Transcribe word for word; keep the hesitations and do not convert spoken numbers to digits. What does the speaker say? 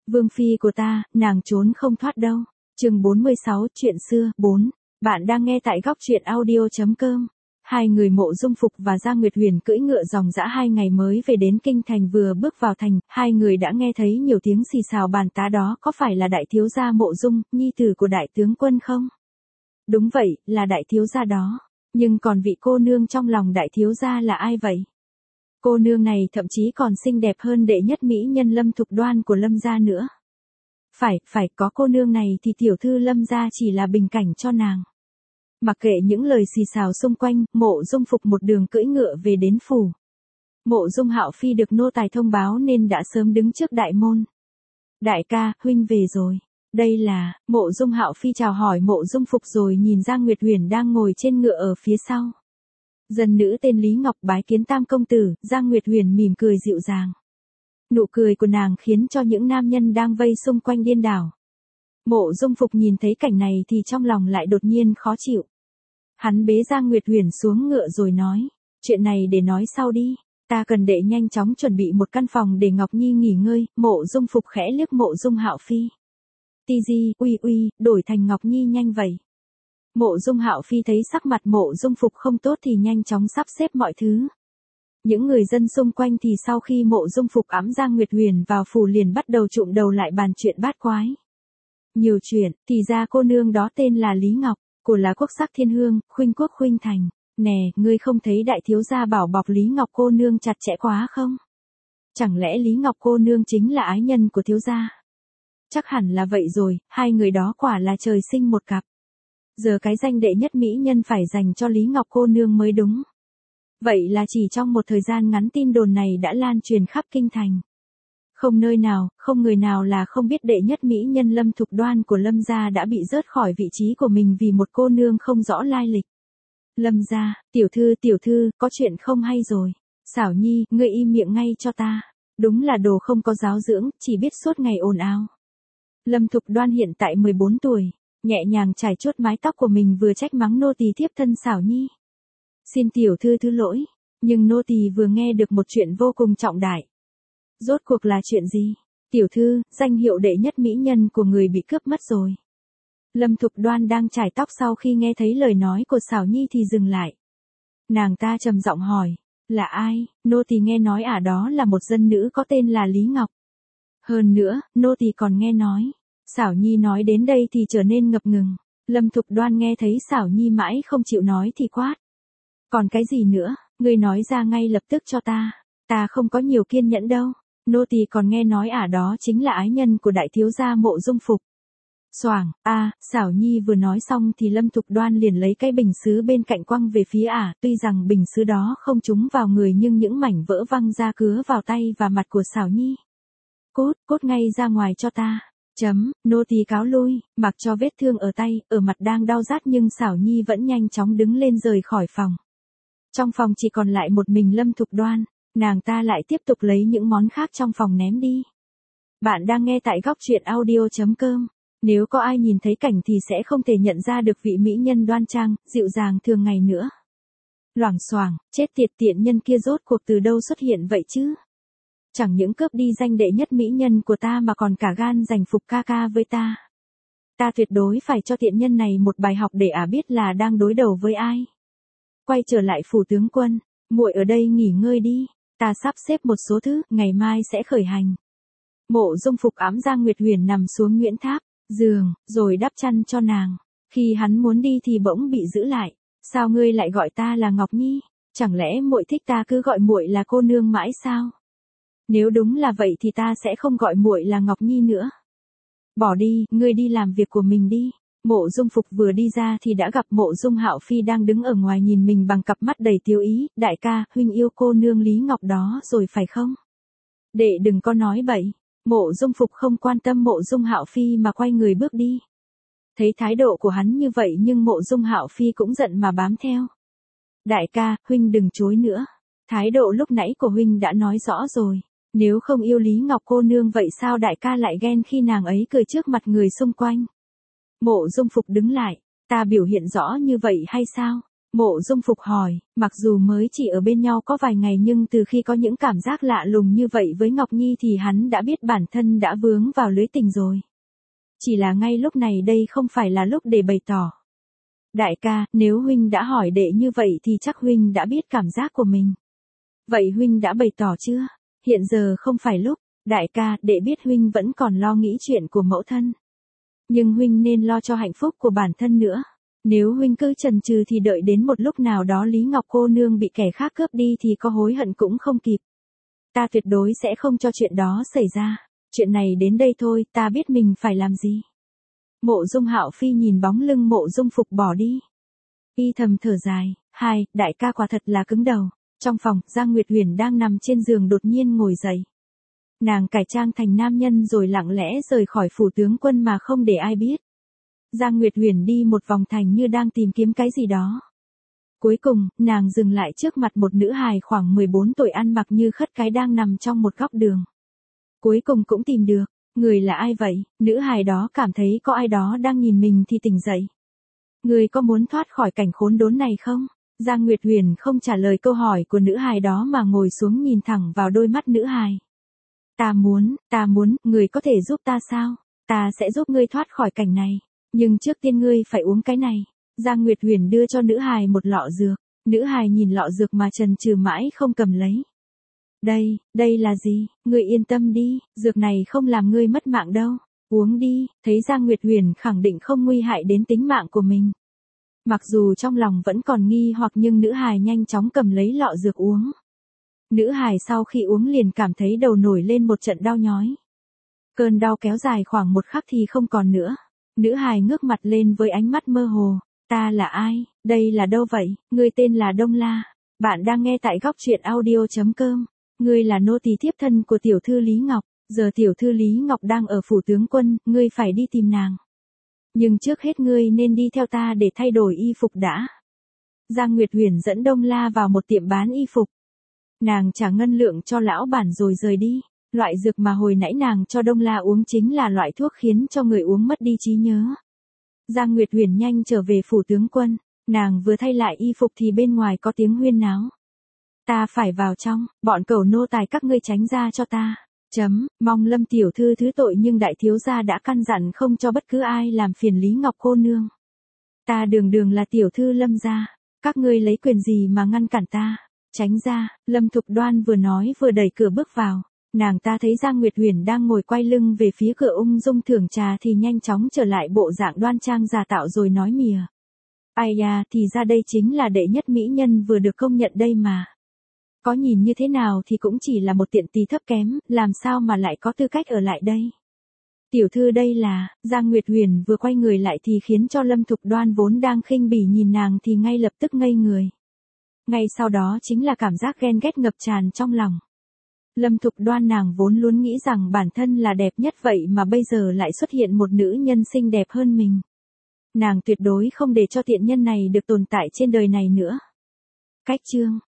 Vương phi của ta, nàng trốn không thoát đâu. Chương bốn mươi sáu, chuyện xưa, bốn. Bạn đang nghe tại góc truyện audio chấm com. Hai người Mộ Dung Phục và Giang Nguyệt Huyền cưỡi ngựa dòng dã hai ngày mới về đến kinh thành, vừa bước vào thành, hai người đã nghe thấy nhiều tiếng xì xào bàn tán, đó có phải là đại thiếu gia Mộ Dung, nhi tử của đại tướng quân không? Đúng vậy, là đại thiếu gia đó. Nhưng còn vị cô nương trong lòng đại thiếu gia là ai vậy? Cô nương này thậm chí còn xinh đẹp hơn đệ nhất mỹ nhân Lâm Thục Đoan của Lâm gia nữa. Phải, phải, có cô nương này thì tiểu thư Lâm gia chỉ là bình cảnh cho nàng. Mặc kệ những lời xì xào xung quanh, Mộ Dung Phục một đường cưỡi ngựa về đến phủ. Mộ Dung Hạo Phi được nô tài thông báo nên đã sớm đứng trước đại môn. Đại ca, huynh về rồi. Đây là, Mộ Dung Hạo Phi chào hỏi Mộ Dung Phục rồi nhìn Giang Nguyệt Huyền đang ngồi trên ngựa ở phía sau. Dân nữ tên Lý Ngọc bái kiến tam công tử. Giang Nguyệt Huyền mỉm cười dịu dàng. Nụ cười của nàng khiến cho những nam nhân đang vây xung quanh điên đảo. Mộ Dung Phục nhìn thấy cảnh này thì trong lòng lại đột nhiên khó chịu. Hắn bế Giang Nguyệt Huyền xuống ngựa rồi nói, chuyện này để nói sau đi, ta cần đệ nhanh chóng chuẩn bị một căn phòng để Ngọc Nhi nghỉ ngơi. Mộ Dung Phục khẽ liếc Mộ Dung Hạo Phi. Ti di, uy uy, đổi thành Ngọc Nhi nhanh vậy. Mộ Dung Hạo Phi thấy sắc mặt Mộ Dung Phục không tốt thì nhanh chóng sắp xếp mọi thứ. Những người dân xung quanh thì sau khi Mộ Dung Phục ẵm Giang Nguyệt Huyền vào phủ liền bắt đầu trụm đầu lại bàn chuyện bát quái. Nhiều chuyện, thì ra cô nương đó tên là Lý Ngọc, của là quốc sắc thiên hương, khuynh quốc khuynh thành. Nè, ngươi không thấy đại thiếu gia bảo bọc Lý Ngọc cô nương chặt chẽ quá không? Chẳng lẽ Lý Ngọc cô nương chính là ái nhân của thiếu gia? Chắc hẳn là vậy rồi, hai người đó quả là trời sinh một cặp. Giờ cái danh đệ nhất mỹ nhân phải dành cho Lý Ngọc cô nương mới đúng. Vậy là chỉ trong một thời gian ngắn tin đồn này đã lan truyền khắp kinh thành. Không nơi nào, không người nào là không biết đệ nhất mỹ nhân Lâm Thục Đoan của Lâm gia đã bị rớt khỏi vị trí của mình vì một cô nương không rõ lai lịch. Lâm gia, tiểu thư tiểu thư, có chuyện không hay rồi. Xảo Nhi, ngươi im miệng ngay cho ta. Đúng là đồ không có giáo dưỡng, chỉ biết suốt ngày ồn ào. Lâm Thục Đoan hiện tại mười bốn tuổi, nhẹ nhàng chải chuốt mái tóc của mình vừa trách mắng nô tỳ thiếp thân Xảo Nhi. Xin tiểu thư thứ lỗi, nhưng nô tỳ vừa nghe được một chuyện vô cùng trọng đại. Rốt cuộc là chuyện gì? Tiểu thư, danh hiệu đệ nhất mỹ nhân của người bị cướp mất rồi. Lâm Thục Đoan đang chải tóc sau khi nghe thấy lời nói của Xảo Nhi thì dừng lại. Nàng ta trầm giọng hỏi, là ai? Nô tỳ nghe nói ả đó là một dân nữ có tên là Lý Ngọc. Hơn nữa, nô tỳ còn nghe nói. Xảo Nhi nói đến đây thì trở nên ngập ngừng. Lâm Thục Đoan nghe thấy Xảo Nhi mãi không chịu nói thì quát. Còn cái gì nữa, ngươi nói ra ngay lập tức cho ta. Ta không có nhiều kiên nhẫn đâu. Nô tỳ còn nghe nói ả đó chính là ái nhân của đại thiếu gia Mộ Dung Phục. Xoảng, a, à, Xảo Nhi vừa nói xong thì Lâm Thục Đoan liền lấy cái bình sứ bên cạnh quăng về phía ả, tuy rằng bình sứ đó không trúng vào người nhưng những mảnh vỡ văng ra cứa vào tay và mặt của Xảo Nhi. Cút, cút ngay ra ngoài cho ta. Chấm, nô tỳ cáo lui, mặc cho vết thương ở tay, ở mặt đang đau rát nhưng Xảo Nhi vẫn nhanh chóng đứng lên rời khỏi phòng. Trong phòng chỉ còn lại một mình Lâm Thục Đoan, nàng ta lại tiếp tục lấy những món khác trong phòng ném đi. Bạn đang nghe tại góc truyện audio chấm com. Nếu có ai nhìn thấy cảnh thì sẽ không thể nhận ra được vị mỹ nhân đoan trang, dịu dàng thường ngày nữa. Loảng xoảng, chết tiệt, tiện nhân kia rốt cuộc từ đâu xuất hiện vậy chứ? Chẳng những cướp đi danh đệ nhất mỹ nhân của ta mà còn cả gan giành phục ca ca với ta. Ta tuyệt đối phải cho tiện nhân này một bài học để ả biết là đang đối đầu với ai. Quay trở lại phủ tướng quân, muội ở đây nghỉ ngơi đi, ta sắp xếp một số thứ, ngày mai sẽ khởi hành. Mộ Dung Phục ẵm Giang Nguyệt Huyền nằm xuống Nguyễn Tháp, giường, rồi đắp chăn cho nàng. Khi hắn muốn đi thì bỗng bị giữ lại. Sao ngươi lại gọi ta là Ngọc Nhi? Chẳng lẽ muội thích ta cứ gọi muội là cô nương mãi sao? Nếu đúng là vậy thì ta sẽ không gọi muội là Ngọc Nhi nữa. Bỏ đi, ngươi đi làm việc của mình đi. Mộ Dung Phục vừa đi ra thì đã gặp Mộ Dung Hạo Phi đang đứng ở ngoài nhìn mình bằng cặp mắt đầy tiêu ý. Đại ca, huynh yêu cô nương Lý Ngọc đó rồi phải không? Đệ đừng có nói bậy. Mộ Dung Phục không quan tâm Mộ Dung Hạo Phi mà quay người bước đi. Thấy thái độ của hắn như vậy nhưng Mộ Dung Hạo Phi cũng giận mà bám theo. Đại ca, huynh đừng chối nữa. Thái độ lúc nãy của huynh đã nói rõ rồi. Nếu không yêu Lý Ngọc cô nương vậy sao đại ca lại ghen khi nàng ấy cười trước mặt người xung quanh? Mộ Dung Phục đứng lại. Ta biểu hiện rõ như vậy hay sao? Mộ Dung Phục hỏi, mặc dù mới chỉ ở bên nhau có vài ngày nhưng từ khi có những cảm giác lạ lùng như vậy với Ngọc Nhi thì hắn đã biết bản thân đã vướng vào lưới tình rồi. Chỉ là ngay lúc này đây không phải là lúc để bày tỏ. Đại ca, nếu huynh đã hỏi đệ như vậy thì chắc huynh đã biết cảm giác của mình. Vậy huynh đã bày tỏ chưa? Hiện giờ không phải lúc. Đại ca, đệ biết huynh vẫn còn lo nghĩ chuyện của mẫu thân. Nhưng huynh nên lo cho hạnh phúc của bản thân nữa. Nếu huynh cứ chần chừ thì đợi đến một lúc nào đó Lý Ngọc cô nương bị kẻ khác cướp đi thì có hối hận cũng không kịp. Ta tuyệt đối sẽ không cho chuyện đó xảy ra. Chuyện này đến đây thôi, ta biết mình phải làm gì. Mộ Dung Hạo Phi nhìn bóng lưng Mộ Dung Phục bỏ đi. Y thầm thở dài, hai, đại ca quả thật là cứng đầu. Trong phòng, Giang Nguyệt Huyền đang nằm trên giường đột nhiên ngồi dậy. Nàng cải trang thành nam nhân rồi lặng lẽ rời khỏi phủ tướng quân mà không để ai biết. Giang Nguyệt Huyền đi một vòng thành như đang tìm kiếm cái gì đó. Cuối cùng, nàng dừng lại trước mặt một nữ hài khoảng mười bốn tuổi ăn mặc như khất cái đang nằm trong một góc đường. Cuối cùng cũng tìm được, người là ai vậy? Nữ hài đó cảm thấy có ai đó đang nhìn mình thì tỉnh dậy. Người có muốn thoát khỏi cảnh khốn đốn này không? Giang Nguyệt Huyền không trả lời câu hỏi của nữ hài đó mà ngồi xuống nhìn thẳng vào đôi mắt nữ hài. Ta muốn, ta muốn, người có thể giúp ta sao? Ta sẽ giúp ngươi thoát khỏi cảnh này. Nhưng trước tiên ngươi phải uống cái này. Giang Nguyệt Huyền đưa cho nữ hài một lọ dược. Nữ hài nhìn lọ dược mà chần chừ mãi không cầm lấy. Đây, đây là gì? Ngươi yên tâm đi, dược này không làm ngươi mất mạng đâu. Uống đi, thấy Giang Nguyệt Huyền khẳng định không nguy hại đến tính mạng của mình. Mặc dù trong lòng vẫn còn nghi hoặc nhưng nữ hài nhanh chóng cầm lấy lọ dược uống. Nữ hài sau khi uống liền cảm thấy đầu nổi lên một trận đau nhói. Cơn đau kéo dài khoảng một khắc thì không còn nữa. Nữ hài ngước mặt lên với ánh mắt mơ hồ. Ta là ai? Đây là đâu vậy? Ngươi tên là Đông La. Bạn đang nghe tại góc truyện audio chấm com. Ngươi là nô tỳ thiếp thân của tiểu thư Lý Ngọc. Giờ tiểu thư Lý Ngọc đang ở phủ tướng quân, ngươi phải đi tìm nàng. Nhưng trước hết ngươi nên đi theo ta để thay đổi y phục đã. Giang Nguyệt Huyền dẫn Đông La vào một tiệm bán y phục. Nàng trả ngân lượng cho lão bản rồi rời đi. Loại dược mà hồi nãy nàng cho Đông La uống chính là loại thuốc khiến cho người uống mất đi trí nhớ. Giang Nguyệt Huyền nhanh trở về phủ tướng quân. Nàng vừa thay lại y phục thì bên ngoài có tiếng huyên náo. Ta phải vào trong, bọn cẩu nô tài các ngươi tránh ra cho ta. Chấm, mong Lâm tiểu thư thứ tội nhưng đại thiếu gia đã căn dặn không cho bất cứ ai làm phiền Lý Ngọc cô nương. Ta đường đường là tiểu thư Lâm gia, các ngươi lấy quyền gì mà ngăn cản ta? Tránh ra, Lâm Thục Đoan vừa nói vừa đẩy cửa bước vào. Nàng ta thấy Giang Nguyệt Huyền đang ngồi quay lưng về phía cửa ung dung thưởng trà thì nhanh chóng trở lại bộ dạng đoan trang giả tạo rồi nói mỉa. Ai da, thì ra đây chính là đệ nhất mỹ nhân vừa được công nhận đây mà. Có nhìn như thế nào thì cũng chỉ là một tiện tỳ thấp kém, làm sao mà lại có tư cách ở lại đây. Tiểu thư đây là, Giang Nguyệt Huyền vừa quay người lại thì khiến cho Lâm Thục Đoan vốn đang khinh bỉ nhìn nàng thì ngay lập tức ngây người. Ngay sau đó chính là cảm giác ghen ghét ngập tràn trong lòng. Lâm Thục Đoan nàng vốn luôn nghĩ rằng bản thân là đẹp nhất vậy mà bây giờ lại xuất hiện một nữ nhân xinh đẹp hơn mình. Nàng tuyệt đối không để cho tiện nhân này được tồn tại trên đời này nữa. Cách chương